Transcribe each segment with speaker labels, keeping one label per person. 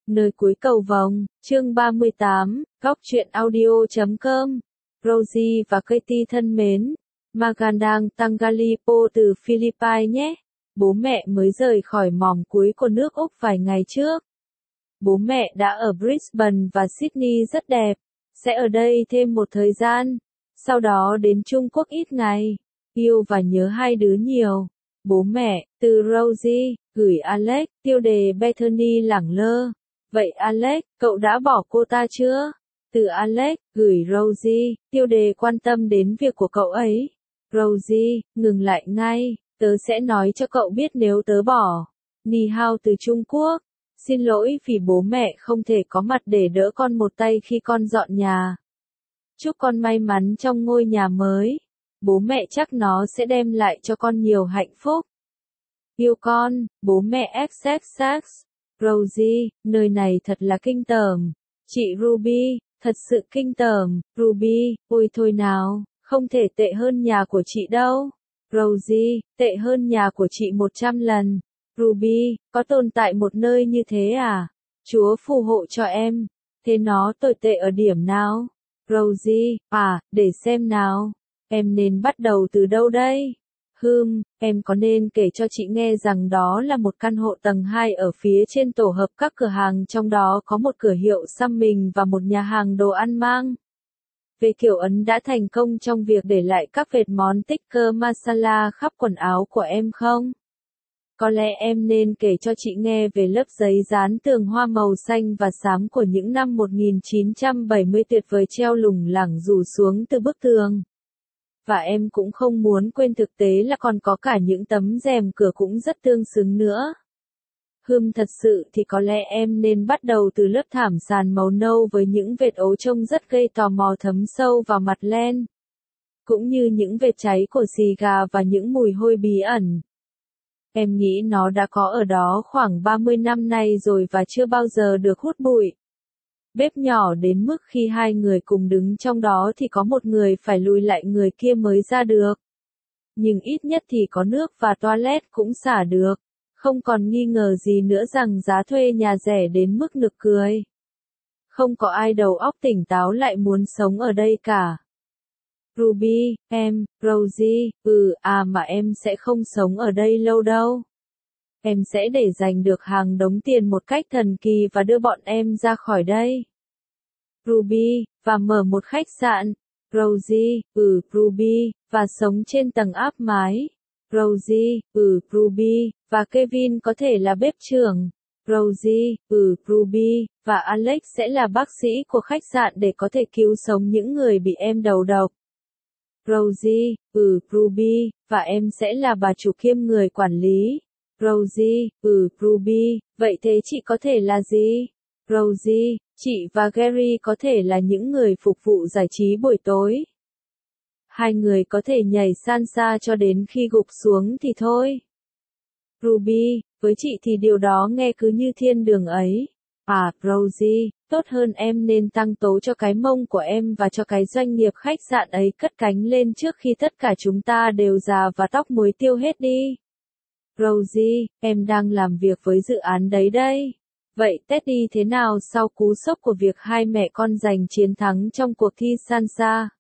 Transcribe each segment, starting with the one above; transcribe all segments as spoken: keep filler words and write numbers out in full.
Speaker 1: Nơi cuối cầu vồng, chương ba mươi tám, góc truyện audio chấm com. Rosie và Katie thân mến, Magandang Tangalipo từ Philippines nhé. Bố mẹ mới rời khỏi mỏm cuối của nước Úc vài ngày trước. Bố mẹ đã ở Brisbane và Sydney rất đẹp, sẽ ở đây thêm một thời gian, sau đó đến Trung Quốc ít ngày. Yêu và nhớ hai đứa nhiều. Bố mẹ, từ Rosie, gửi Alex, tiêu đề Bethany lẳng lơ. Vậy Alex, cậu đã bỏ cô ta chưa? Từ Alex, gửi Rosie, tiêu đề quan tâm đến việc của cậu ấy. Rosie, ngừng lại ngay, tớ sẽ nói cho cậu biết nếu tớ bỏ. Ni hao từ Trung Quốc. Xin lỗi vì bố mẹ không thể có mặt để đỡ con một tay khi con dọn nhà. Chúc con may mắn trong ngôi nhà mới. Bố mẹ chắc nó sẽ đem lại cho con nhiều hạnh phúc. Yêu con, bố mẹ ích ích ích. Rosie, nơi này thật là kinh tởm. Chị Ruby, thật sự kinh tởm. Ruby, ôi thôi nào, không thể tệ hơn nhà của chị đâu. Rosie, tệ hơn nhà của chị một trăm lần. Ruby, có tồn tại một nơi như thế à? Chúa phù hộ cho em. Thế nó tồi tệ ở điểm nào? Rosie, à, để xem nào. Em nên bắt đầu từ đâu đây? Hừm, em có nên kể cho chị nghe rằng đó là một căn hộ tầng hai ở phía trên tổ hợp các cửa hàng, trong đó có một cửa hiệu xăm mình và một nhà hàng đồ ăn mang. Về kiểu Ấn đã thành công trong việc để lại các vệt món tikka masala khắp quần áo của em không? Có lẽ em nên kể cho chị nghe về lớp giấy dán tường hoa màu xanh và xám của những năm một nghìn chín trăm bảy mươi tuyệt vời treo lủng lẳng rủ xuống từ bức tường. Và em cũng không muốn quên thực tế là còn có cả những tấm rèm cửa cũng rất tương xứng nữa. Hừm, thật sự thì có lẽ em nên bắt đầu từ lớp thảm sàn màu nâu với những vệt ố trông rất gây tò mò thấm sâu vào mặt len. Cũng như những vệt cháy của xì gà và những mùi hôi bí ẩn. Em nghĩ nó đã có ở đó khoảng ba mươi năm nay rồi và chưa bao giờ được hút bụi. Bếp nhỏ đến mức khi hai người cùng đứng trong đó thì có một người phải lùi lại người kia mới ra được. Nhưng ít nhất thì có nước và toilet cũng xả được. Không còn nghi ngờ gì nữa rằng giá thuê nhà rẻ đến mức nực cười. Không có ai đầu óc tỉnh táo lại muốn sống ở đây cả. Ruby, em, Rosie, ừ, à mà em sẽ không sống ở đây lâu đâu. Em sẽ để dành được hàng đống tiền một cách thần kỳ và đưa bọn em ra khỏi đây. Ruby, và mở một khách sạn. Rosie, ừ, Ruby, và sống trên tầng áp mái. Rosie, ừ, Ruby, và Kevin có thể là bếp trưởng. Rosie, ừ, Ruby, và Alex sẽ là bác sĩ của khách sạn để có thể cứu sống những người bị em đầu độc. Rosie, ừ, Ruby, và em sẽ là bà chủ kiêm người quản lý. Rosie, ừ, Ruby, vậy thế chị có thể là gì? Rosie, chị và Gary có thể là những người phục vụ giải trí buổi tối. Hai người có thể nhảy salsa cho đến khi gục xuống thì thôi. Ruby, với chị thì điều đó nghe cứ như thiên đường ấy. À, Rosie, tốt hơn em nên tăng tố cho cái mông của em và cho cái doanh nghiệp khách sạn ấy cất cánh lên trước khi tất cả chúng ta đều già và tóc muối tiêu hết đi. Rosie, em đang làm việc với dự án đấy đây. Vậy Teddy thế nào sau cú sốc của việc hai mẹ con giành chiến thắng trong cuộc thi salsa?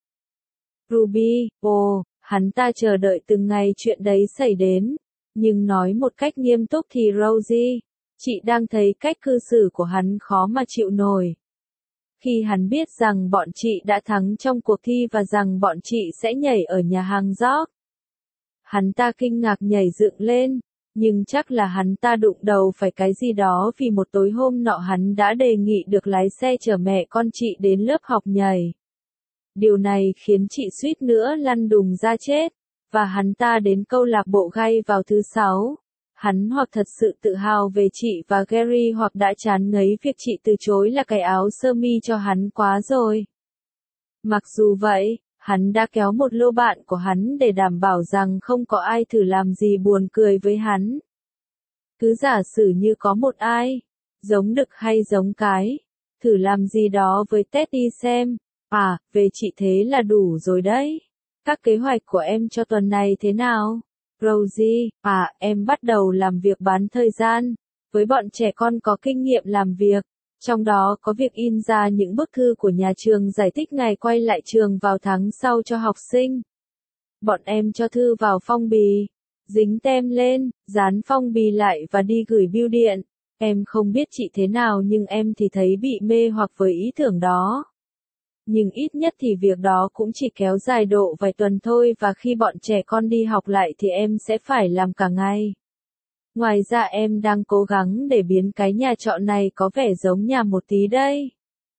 Speaker 1: Ruby, ồ, hắn ta chờ đợi từng ngày chuyện đấy xảy đến. Nhưng nói một cách nghiêm túc thì Rosie, chị đang thấy cách cư xử của hắn khó mà chịu nổi. Khi hắn biết rằng bọn chị đã thắng trong cuộc thi và rằng bọn chị sẽ nhảy ở nhà hàng George. Hắn ta kinh ngạc nhảy dựng lên, nhưng chắc là hắn ta đụng đầu phải cái gì đó vì một tối hôm nọ hắn đã đề nghị được lái xe chở mẹ con chị đến lớp học nhảy. Điều này khiến chị suýt nữa lăn đùng ra chết, và hắn ta đến câu lạc bộ gay vào thứ sáu. Hắn hoặc thật sự tự hào về chị và Gary hoặc đã chán ngấy việc chị từ chối là cái áo sơ mi cho hắn quá rồi. Mặc dù vậy, hắn đã kéo một lô bạn của hắn để đảm bảo rằng không có ai thử làm gì buồn cười với hắn. Cứ giả sử như có một ai, giống đực hay giống cái, thử làm gì đó với Teddy xem. À, về chị thế là đủ rồi đấy. Các kế hoạch của em cho tuần này thế nào? Rosie, à, em bắt đầu làm việc bán thời gian. Với bọn trẻ con có kinh nghiệm làm việc, Trong đó có việc in ra những bức thư của nhà trường giải thích ngày quay lại trường vào tháng sau cho học sinh. Bọn em cho thư vào phong bì, dính tem lên, dán phong bì lại và đi gửi bưu điện. Em không biết chị thế nào nhưng em thì thấy bị mê hoặc với ý tưởng đó. Nhưng ít nhất thì việc đó cũng chỉ kéo dài độ vài tuần thôi và khi bọn trẻ con đi học lại thì em sẽ phải làm cả ngày. Ngoài ra em đang cố gắng để biến cái nhà trọ này có vẻ giống nhà một tí đây.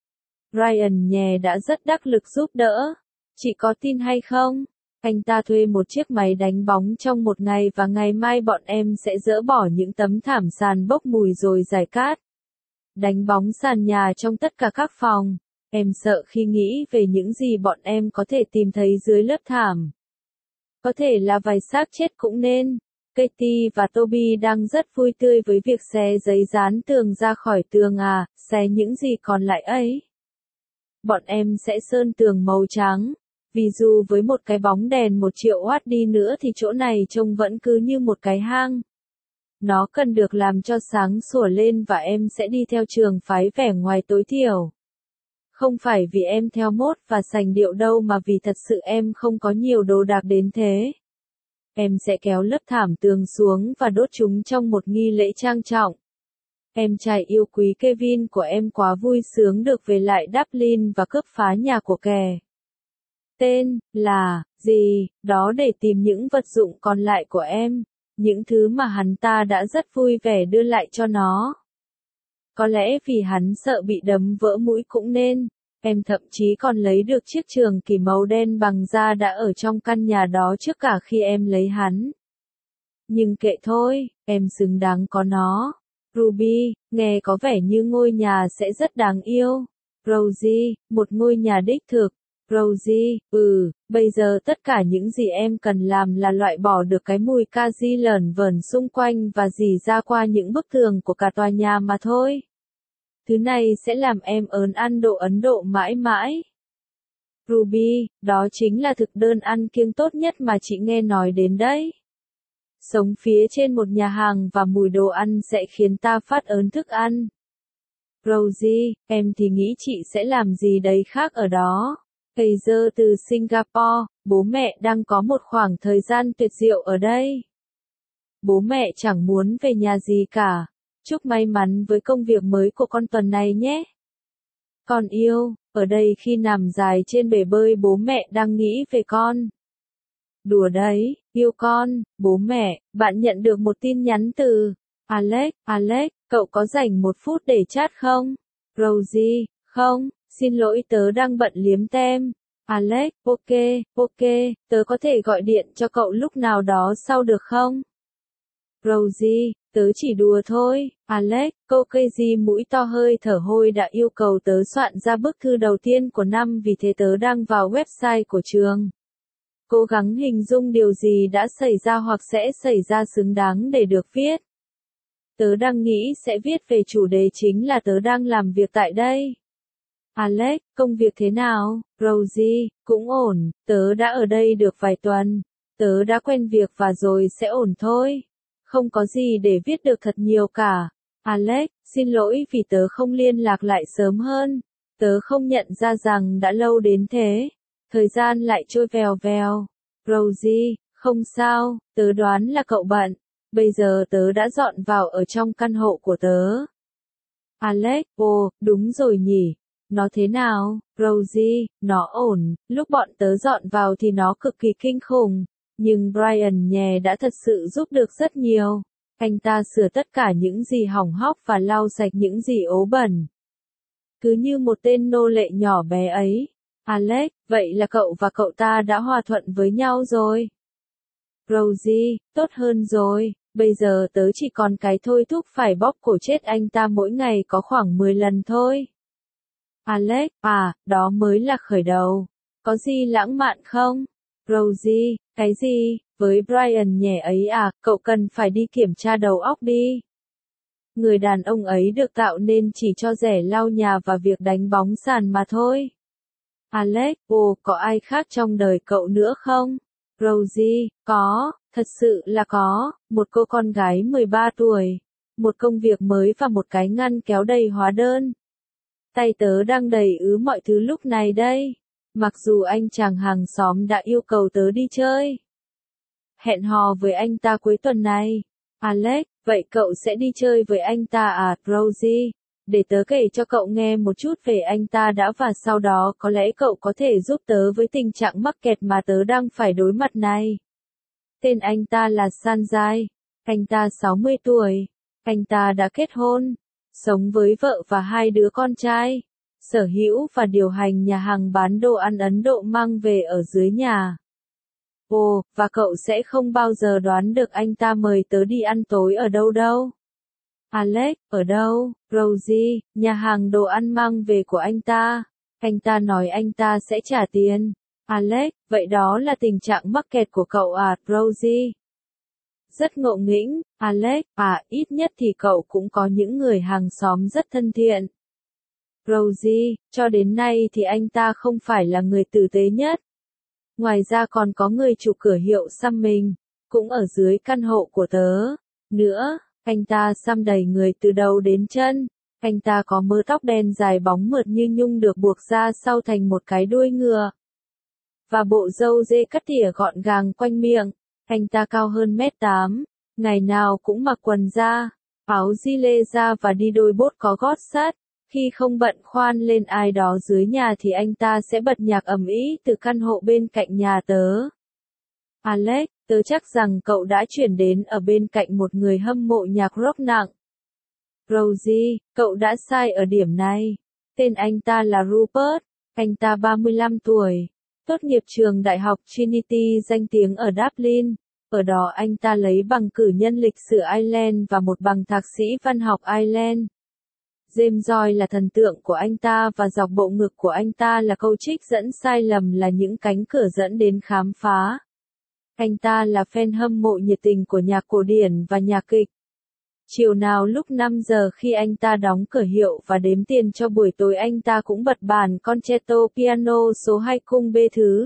Speaker 1: Ryan nhè đã rất đắc lực giúp đỡ. Chị có tin hay không? Anh ta thuê một chiếc máy đánh bóng trong một ngày và ngày mai bọn em sẽ dỡ bỏ những tấm thảm sàn bốc mùi rồi rải cát. Đánh bóng sàn nhà trong tất cả các phòng. Em sợ khi nghĩ về những gì bọn em có thể tìm thấy dưới lớp thảm. Có thể là vài xác chết cũng nên. Katie và Toby đang rất vui tươi với việc xé giấy dán tường ra khỏi tường à, xé những gì còn lại ấy. Bọn em sẽ sơn tường màu trắng. Vì dù với một cái bóng đèn một triệu watt đi nữa thì chỗ này trông vẫn cứ như một cái hang. Nó cần được làm cho sáng sủa lên và em sẽ đi theo trường phái vẻ ngoài tối thiểu. Không phải vì em theo mốt và sành điệu đâu mà vì thật sự em không có nhiều đồ đạc đến thế. Em sẽ kéo lớp thảm tường xuống và đốt chúng trong một nghi lễ trang trọng. Em trai yêu quý Kevin của em quá vui sướng được về lại Dublin và cướp phá nhà của kẻ. Tên là gì đó để tìm những vật dụng còn lại của em, những thứ mà hắn ta đã rất vui vẻ đưa lại cho nó. Có lẽ vì hắn sợ bị đấm vỡ mũi cũng nên, em thậm chí còn lấy được chiếc trường kỷ màu đen bằng da đã ở trong căn nhà đó trước cả khi em lấy hắn. Nhưng kệ thôi, em xứng đáng có nó. Ruby, nghe có vẻ như ngôi nhà sẽ rất đáng yêu. Rosie, một ngôi nhà đích thực. Rosie, ừ, bây giờ tất cả những gì em cần làm là loại bỏ được cái mùi caji lởn vởn xung quanh và rỉ ra qua những bức tường của cả tòa nhà mà thôi. Thứ này sẽ làm em ớn ăn đồ Ấn Độ mãi mãi. Ruby, đó chính là thực đơn ăn kiêng tốt nhất mà chị nghe nói đến đấy. Sống phía trên một nhà hàng và mùi đồ ăn sẽ khiến ta phát ớn thức ăn. Rosie, em thì nghĩ chị sẽ làm gì đấy khác ở đó. Hazel từ Singapore, bố mẹ đang có một khoảng thời gian tuyệt diệu ở đây. Bố mẹ chẳng muốn về nhà gì cả. Chúc may mắn với công việc mới của con tuần này nhé. Con yêu, ở đây khi nằm dài trên bể bơi bố mẹ đang nghĩ về con. Đùa đấy, yêu con, bố mẹ, bạn nhận được một tin nhắn từ Alex, Alex, cậu có rảnh một phút để chat không? Rosie, không, xin lỗi tớ đang bận liếm tem. Alex, ok, ok, tớ có thể gọi điện cho cậu lúc nào đó sau được không? Rosie, tớ chỉ đùa thôi. Alex, cô cây gì mũi to hơi thở hôi đã yêu cầu tớ soạn ra bức thư đầu tiên của năm vì thế tớ đang vào website của trường. Cố gắng hình dung điều gì đã xảy ra hoặc sẽ xảy ra xứng đáng để được viết. Tớ đang nghĩ sẽ viết về chủ đề chính là tớ đang làm việc tại đây. Alex, công việc thế nào? Rosie, cũng ổn, tớ đã ở đây được vài tuần. Tớ đã quen việc và rồi sẽ ổn thôi. Không có gì để viết được thật nhiều cả. Alex, xin lỗi vì tớ không liên lạc lại sớm hơn. Tớ không nhận ra rằng đã lâu đến thế. Thời gian lại trôi vèo vèo. Rosie, không sao, tớ đoán là cậu bận. Bây giờ tớ đã dọn vào ở trong căn hộ của tớ. Alex, ồ, đúng rồi nhỉ. Nó thế nào? Rosie, nó ổn, lúc bọn tớ dọn vào thì nó cực kỳ kinh khủng. Nhưng Brian nhè đã thật sự giúp được rất nhiều. Anh ta sửa tất cả những gì hỏng hóc và lau sạch những gì ố bẩn. Cứ như một tên nô lệ nhỏ bé ấy. Alex, vậy là cậu và cậu ta đã hòa thuận với nhau rồi. Rosie, tốt hơn rồi. Bây giờ tớ chỉ còn cái thôi thúc phải bóp cổ chết anh ta mỗi ngày có khoảng mười lần thôi. Alex, à, đó mới là khởi đầu. Có gì lãng mạn không? Rosie, cái gì? Với Brian nhè ấy à, cậu cần phải đi kiểm tra đầu óc đi. Người đàn ông ấy được tạo nên chỉ cho rẻ lau nhà và việc đánh bóng sàn mà thôi. Alex, ồ, có ai khác trong đời cậu nữa không? Rosie, có, thật sự là có, một cô con gái mười ba tuổi, một công việc mới và một cái ngăn kéo đầy hóa đơn. Tay tớ đang đầy ứ mọi thứ lúc này đây. Mặc dù anh chàng hàng xóm đã yêu cầu tớ đi chơi. Hẹn hò với anh ta cuối tuần này. Alex, vậy cậu sẽ đi chơi với anh ta à, Rosie? Để tớ kể cho cậu nghe một chút về anh ta đã và sau đó có lẽ cậu có thể giúp tớ với tình trạng mắc kẹt mà tớ đang phải đối mặt này. Tên anh ta là Sanjay. Anh ta sáu mươi tuổi. Anh ta đã kết hôn, sống với vợ và hai đứa con trai, sở hữu và điều hành nhà hàng bán đồ ăn Ấn Độ mang về ở dưới nhà. Ồ, và cậu sẽ không bao giờ đoán được anh ta mời tớ đi ăn tối ở đâu đâu. Alex, ở đâu? Rosie, nhà hàng đồ ăn mang về của anh ta. Anh ta nói anh ta sẽ trả tiền. Alex, vậy đó là tình trạng mắc kẹt của cậu à, Rosie? Rất ngộ nghĩnh, Alex, à, ít nhất thì cậu cũng có những người hàng xóm rất thân thiện. Rosie, cho đến nay thì anh ta không phải là người tử tế nhất. Ngoài ra còn có người chủ cửa hiệu xăm mình, cũng ở dưới căn hộ của tớ. Nữa, anh ta xăm đầy người từ đầu đến chân. Anh ta có mớ tóc đen dài bóng mượt như nhung được buộc ra sau thành một cái đuôi ngựa. Và bộ râu dê cắt tỉa gọn gàng quanh miệng. Anh ta cao hơn mét tám, ngày nào cũng mặc quần da, áo gi lê da và đi đôi bốt có gót sắt. Khi không bận khoan lên ai đó dưới nhà thì anh ta sẽ bật nhạc ầm ĩ từ căn hộ bên cạnh nhà tớ. Alex, tớ chắc rằng cậu đã chuyển đến ở bên cạnh một người hâm mộ nhạc rock nặng. Rosie, cậu đã sai ở điểm này. Tên anh ta là Rupert, anh ta ba mươi lăm tuổi. Tốt nghiệp trường đại học Trinity danh tiếng ở Dublin, ở đó anh ta lấy bằng cử nhân lịch sử Ireland và một bằng thạc sĩ văn học Ireland. James Joyce là thần tượng của anh ta và dọc bộ ngực của anh ta là câu trích dẫn sai lầm là những cánh cửa dẫn đến khám phá. Anh ta là fan hâm mộ nhiệt tình của nhạc cổ điển và nhạc kịch. Chiều nào lúc năm giờ khi anh ta đóng cửa hiệu và đếm tiền cho buổi tối anh ta cũng bật bản Concerto Piano số hai cung B thứ.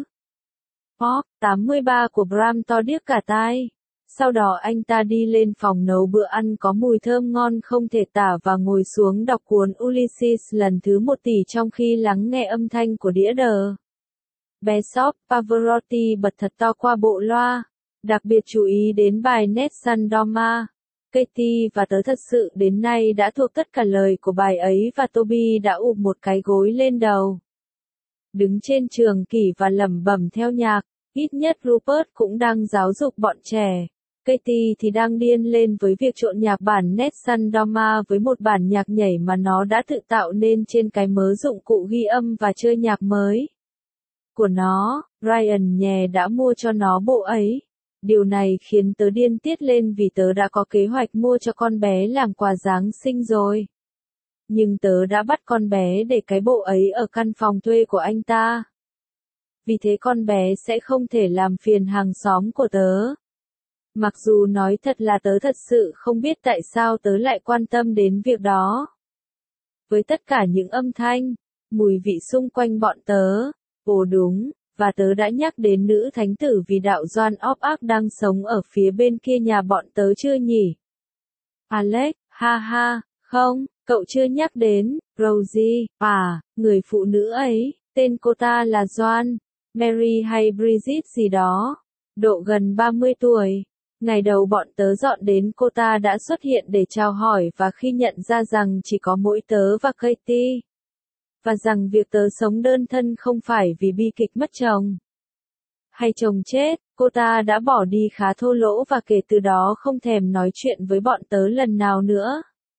Speaker 1: Pop tám mươi ba của Brahms to điếc cả tai. Sau đó anh ta đi lên phòng nấu bữa ăn có mùi thơm ngon không thể tả và ngồi xuống đọc cuốn Ulysses lần thứ một tỷ trong khi lắng nghe âm thanh của đĩa đờ. Bessop Pavarotti bật thật to qua bộ loa, đặc biệt chú ý đến bài Nessun Dorma. Katie và tớ thật sự đến nay đã thuộc tất cả lời của bài ấy và Toby đã ụp một cái gối lên đầu. Đứng trên trường kỷ và lẩm bẩm theo nhạc, ít nhất Rupert cũng đang giáo dục bọn trẻ. Katie thì đang điên lên với việc trộn nhạc bản Nessun Dorma với một bản nhạc nhảy mà nó đã tự tạo nên trên cái mớ dụng cụ ghi âm và chơi nhạc mới của nó. Ryan nhè đã mua cho nó bộ ấy. Điều này khiến tớ điên tiết lên vì tớ đã có kế hoạch mua cho con bé làm quà Giáng sinh rồi. Nhưng tớ đã bắt con bé để cái bộ ấy ở căn phòng thuê của anh ta. Vì thế con bé sẽ không thể làm phiền hàng xóm của tớ. Mặc dù nói thật là tớ thật sự không biết tại sao tớ lại quan tâm đến việc đó. Với tất cả những âm thanh, mùi vị xung quanh bọn tớ, ồ đúng, và tớ đã nhắc đến nữ thánh tử vì đạo Joan of Arc đang sống ở phía bên kia nhà bọn tớ chưa nhỉ? Alex, ha ha, không, cậu chưa nhắc đến, Rosie, à, người phụ nữ ấy, tên cô ta là Joan, Mary hay Bridget gì đó, độ gần ba mươi tuổi. Ngày đầu bọn tớ dọn đến cô ta đã xuất hiện để chào hỏi và khi nhận ra rằng chỉ có mỗi tớ và Katie. Và rằng việc tớ sống đơn thân không phải vì bi kịch mất chồng hay chồng chết, cô ta đã bỏ đi khá thô lỗ và kể từ đó không thèm nói chuyện với bọn tớ lần nào nữa.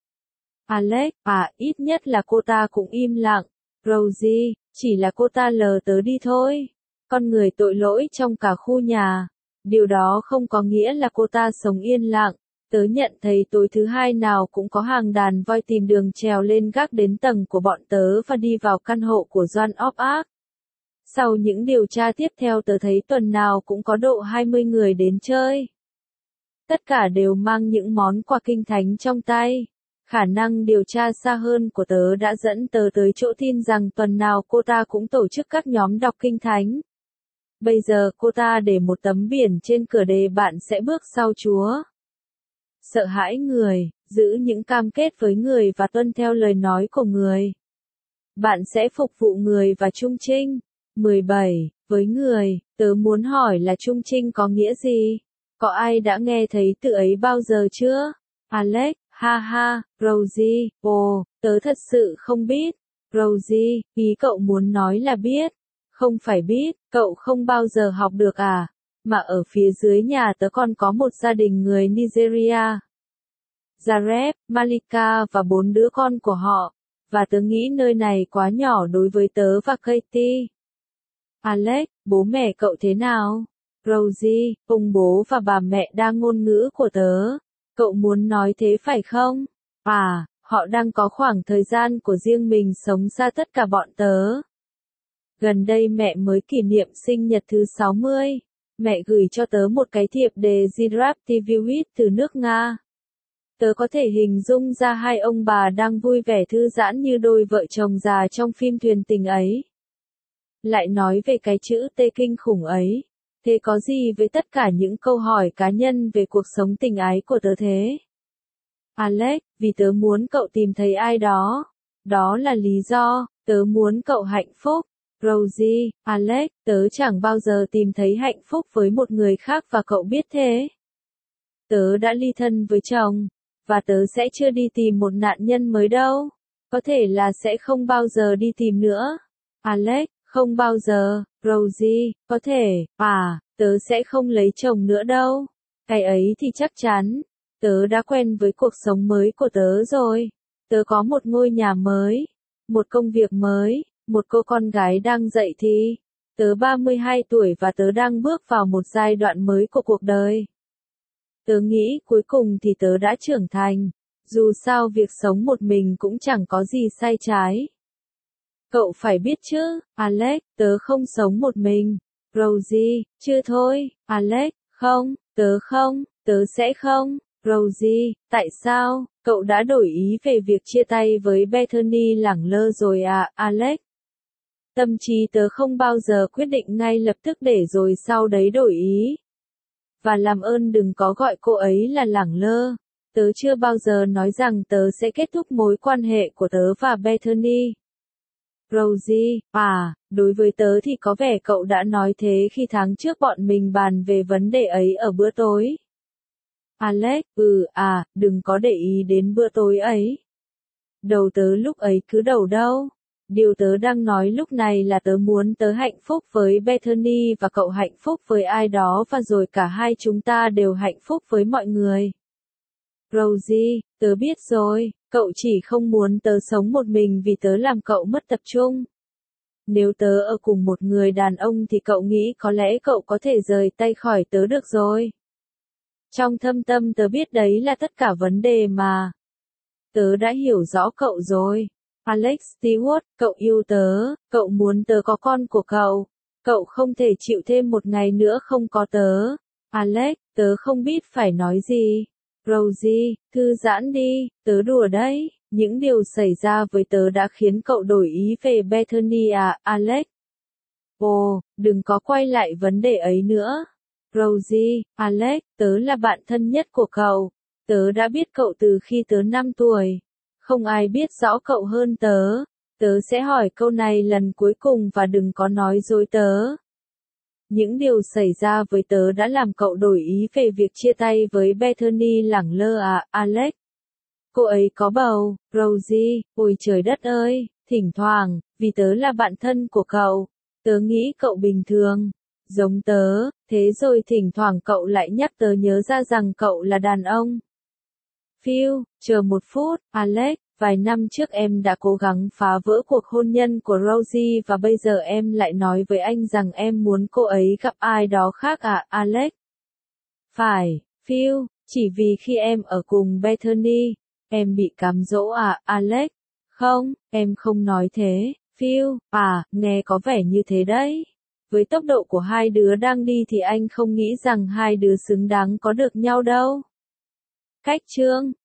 Speaker 1: Alex, à, ít nhất là cô ta cũng im lặng. Rosie, chỉ là cô ta lờ tớ đi thôi. Con người tội lỗi trong cả khu nhà. Điều đó không có nghĩa là cô ta sống yên lặng. Tớ nhận thấy tối thứ hai nào cũng có hàng đàn voi tìm đường trèo lên gác đến tầng của bọn tớ và đi vào căn hộ của Joan of Arc. Sau những điều tra tiếp theo tớ thấy tuần nào cũng có độ hai mươi người đến chơi. Tất cả đều mang những món quà kinh thánh trong tay. Khả năng điều tra xa hơn của tớ đã dẫn tớ tới chỗ tin rằng tuần nào cô ta cũng tổ chức các nhóm đọc kinh thánh. Bây giờ cô ta để một tấm biển trên cửa đề bạn sẽ bước sau Chúa. Sợ hãi người, giữ những cam kết với người và tuân theo lời nói của người. Bạn sẽ phục vụ người và trung trinh. mười bảy. Với người, tớ muốn hỏi là trung trinh có nghĩa gì? Có ai đã nghe thấy từ ấy bao giờ chưa? Alex, ha ha, Rosie, ồ, tớ thật sự không biết. Rosie, ý cậu muốn nói là biết. Không phải biết, cậu không bao giờ học được à? Mà ở phía dưới nhà tớ còn có một gia đình người Nigeria. Zareb, Malika và bốn đứa con của họ. Và tớ nghĩ nơi này quá nhỏ đối với tớ và Katie. Alex, bố mẹ cậu thế nào? Rosie, ông bố và bà mẹ đang ngôn ngữ của tớ. Cậu muốn nói thế phải không? À, họ đang có khoảng thời gian của riêng mình sống xa tất cả bọn tớ. Gần đây mẹ mới kỷ niệm sinh nhật thứ sáu mươi. Mẹ gửi cho tớ một cái thiệp đề Zdravstvuyt từ nước Nga. Tớ có thể hình dung ra hai ông bà đang vui vẻ thư giãn như đôi vợ chồng già trong phim Thuyền Tình ấy. Lại nói về cái chữ T kinh khủng ấy. Thế có gì với tất cả những câu hỏi cá nhân về cuộc sống tình ái của tớ thế? Alex, vì tớ muốn cậu tìm thấy ai đó. Đó là lý do, tớ muốn cậu hạnh phúc. Rosie, Alex, tớ chẳng bao giờ tìm thấy hạnh phúc với một người khác và cậu biết thế. Tớ đã ly thân với chồng, và tớ sẽ chưa đi tìm một nạn nhân mới đâu. Có thể là sẽ không bao giờ đi tìm nữa. Alex, không bao giờ. Rosie, có thể, à, tớ sẽ không lấy chồng nữa đâu. Cái ấy thì chắc chắn. Tớ đã quen với cuộc sống mới của tớ rồi. Tớ có một ngôi nhà mới, một công việc mới, một cô con gái đang dậy thì. Tớ ba mươi hai tuổi và tớ đang bước vào một giai đoạn mới của cuộc đời. Tớ nghĩ cuối cùng thì tớ đã trưởng thành. Dù sao việc sống một mình cũng chẳng có gì sai trái. Cậu phải biết chứ, Alex, tớ không sống một mình. Rosie, chưa thôi, Alex, không, tớ không, tớ sẽ không. Rosie, tại sao, cậu đã đổi ý về việc chia tay với Bethany lẳng lơ rồi à, Alex? Tâm trí tớ không bao giờ quyết định ngay lập tức để rồi sau đấy đổi ý. Và làm ơn đừng có gọi cô ấy là lẳng lơ. Tớ chưa bao giờ nói rằng tớ sẽ kết thúc mối quan hệ của tớ và Bethany. Rosie, à, đối với tớ thì có vẻ cậu đã nói thế khi tháng trước bọn mình bàn về vấn đề ấy ở bữa tối. Alex, ừ, à, đừng có để ý đến bữa tối ấy. Đầu tớ lúc ấy cứ đầu đâu. Điều tớ đang nói lúc này là tớ muốn tớ hạnh phúc với Bethany và cậu hạnh phúc với ai đó và rồi cả hai chúng ta đều hạnh phúc với mọi người. Rosie, tớ biết rồi, cậu chỉ không muốn tớ sống một mình vì tớ làm cậu mất tập trung. Nếu tớ ở cùng một người đàn ông thì cậu nghĩ có lẽ cậu có thể rời tay khỏi tớ được rồi. Trong thâm tâm tớ biết đấy là tất cả vấn đề mà. Tớ đã hiểu rõ cậu rồi. Alex Stewart, cậu yêu tớ, cậu muốn tớ có con của cậu. Cậu không thể chịu thêm một ngày nữa không có tớ. Alex, tớ không biết phải nói gì. Rosie, thư giãn đi, tớ đùa đấy. Những điều xảy ra với tớ đã khiến cậu đổi ý về Bethany à, Alex? Ồ, đừng có quay lại vấn đề ấy nữa. Rosie, Alex, tớ là bạn thân nhất của cậu. Tớ đã biết cậu từ khi tớ năm tuổi. Không ai biết rõ cậu hơn tớ. Tớ sẽ hỏi câu này lần cuối cùng và đừng có nói dối tớ. Những điều xảy ra với tớ đã làm cậu đổi ý về việc chia tay với Bethany lẳng lơ à, Alex? Cô ấy có bầu, Rosie, ôi trời đất ơi, thỉnh thoảng, vì tớ là bạn thân của cậu, tớ nghĩ cậu bình thường, giống tớ, thế rồi thỉnh thoảng cậu lại nhắc tớ nhớ ra rằng cậu là đàn ông. Phil, chờ một phút, Alex, vài năm trước em đã cố gắng phá vỡ cuộc hôn nhân của Rosie và bây giờ em lại nói với anh rằng em muốn cô ấy gặp ai đó khác à, Alex? Phải, Phil, chỉ vì khi em ở cùng Bethany, em bị cám dỗ à, Alex? Không, em không nói thế, Phil, à, nghe có vẻ như thế đấy. Với tốc độ của hai đứa đang đi thì anh không nghĩ rằng hai đứa xứng đáng có được nhau đâu. Cách chương